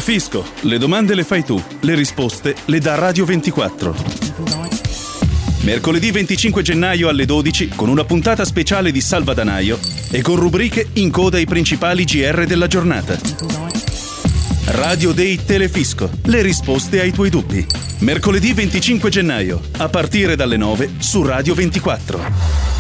Fisco, le domande le fai tu, le risposte le dà Radio 24. Mercoledì 25 gennaio alle 12 con una puntata speciale di Salvadanaio e con rubriche in coda ai principali GR della giornata. Radio Day Telefisco, le risposte ai tuoi dubbi. Mercoledì 25 gennaio, a partire dalle 9 su Radio 24.